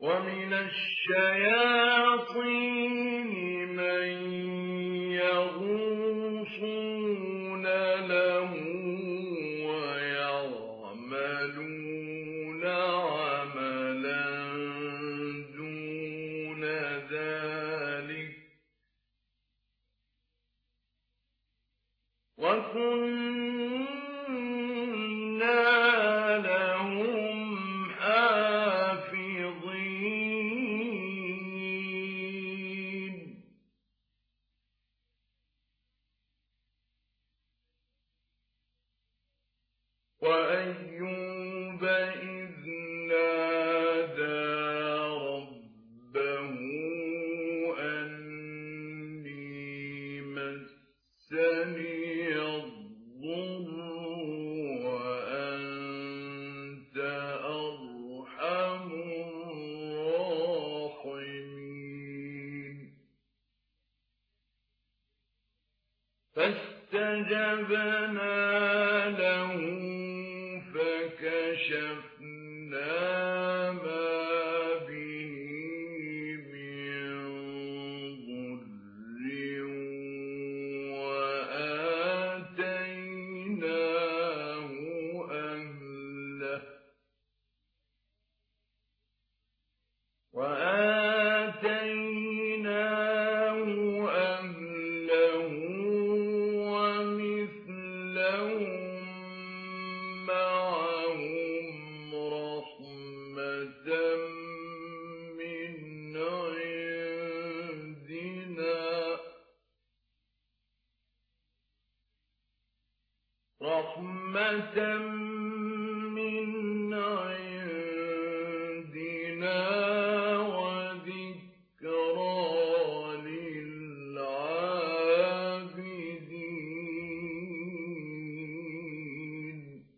ومن الشياطين من يغوصون له ويعملون عملا دون ذلك وكنا لهم حافظين وأيوب إذ نادى ربه أني مسني الضر وأنت أرحم الراحمين فاستجبنا له فكشفنا ما به من ضر وآتيناه أهله ومثلهم معهم رحمة من عندنا وذكرى للعابدين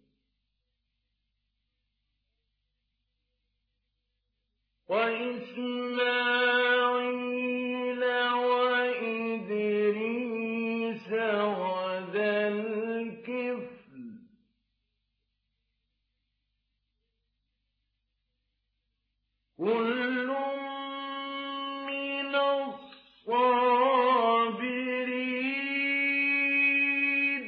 وإسماعيل وإدريس وذا الكفل كل من الصابرين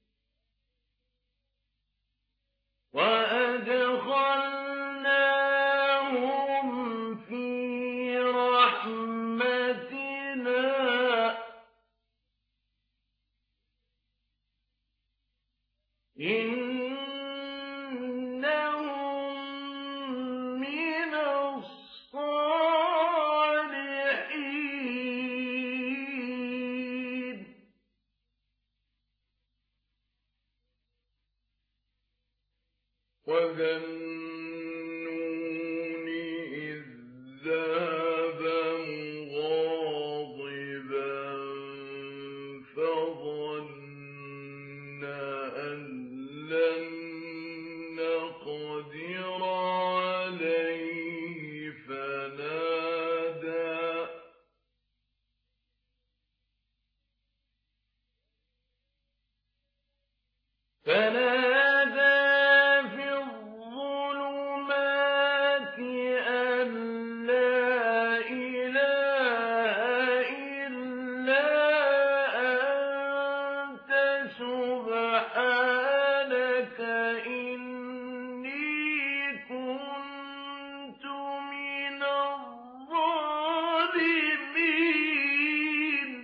وأدخلناهم في رحمتنا إنهم من الصالحين وذا النون إذ ذهب مغاضبا فظن أن لن نقدر عليه فنادى في الظلمات أن لا إله إلا أنت سبحانك إني كنت من الظالمين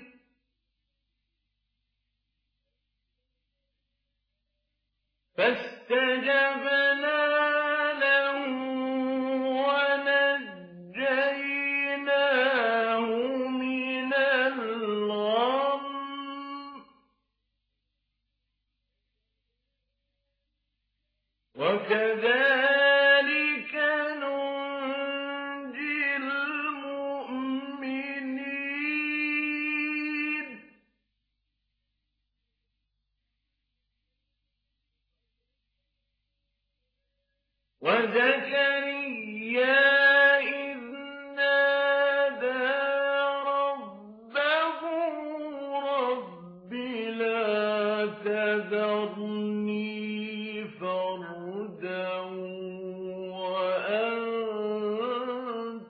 فاستجبنا له ونجيناه من الغم وكذلك ننجي المؤمنين وزكريا إذ نادى ربه رب لا تذرني فردا وأنت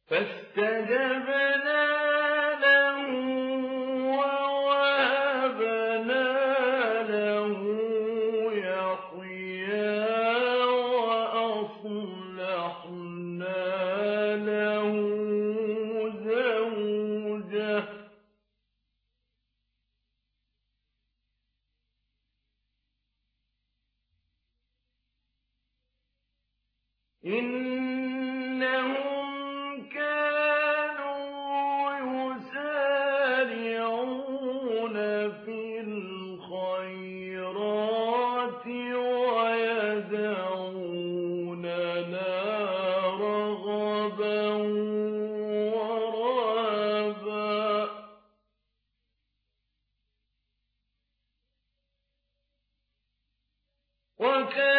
فاستجبنا له ووهبنا له يحيى وأصلحنا له زوجه إنهم كانوا يسارعون في الخيرات ويدعوننا رغبا ورهبا وكانوا